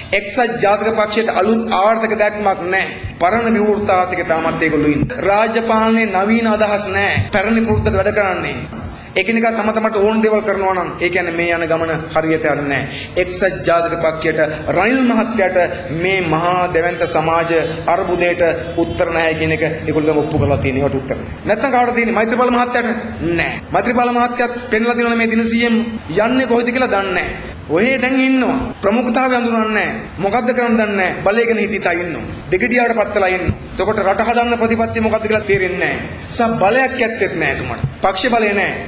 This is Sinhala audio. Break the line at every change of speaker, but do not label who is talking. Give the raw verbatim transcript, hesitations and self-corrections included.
එක්සත් ජාතික පක්ෂයට අලුත් ආර්ථික දැක්මක් නැහැ. පරණ විවෘත ආර්ථිකය තාමත් ඒගොල්ලෝ ඉන්නේ. රාජ්‍ය පාලනයේ නවීන අදහස් නැහැ. පැරණි පුරුද්දට වැඩ කරන්නේ. එකිනෙකා තම තමට ඕන දේවල් කරනවා නම් ඒ කියන්නේ මේ යන ගමන හරියට යන්නේ නැහැ. එක්සත් ජාතික පක්ෂයට රනිල් මහත්තයාට මේ මහා දෙවන්ත සමාජ අර්බුදයට උත්තර නැහැ කියන එක ඒගොල්ලෝ ඔප්පු කරලා තියෙන ඒකට උත්තර නැහැ. නැත්නම් කාටද තියෙන්නේ? මෛත්‍රීපාල මහත්තයාට නැහැ. මෛත්‍රීපාල මහත්තයාත් පෙන්ලා දෙනවා මේ දින සීඑම් යන්නේ කොහෙද කියලා දන්නේ නැහැ. ඔහේ දැන් ඉන්නවා. ප්‍රමුඛතාවය හඳුනන්නේ නැහැ. මොකද්ද කරන්න දන්නේ නැහැ. බලයගෙන හිටිතා ඉන්නවා. දෙගිඩියාවට පත්වලා ඉන්නවා. එතකොට රට හදන්න ප්‍රතිපත්තිය මොකද්ද කියලා තේරෙන්නේ නැහැ. සා බලයක් ඇත්තෙත් නැහැ තුමට. පක්ෂ බලය නැහැ.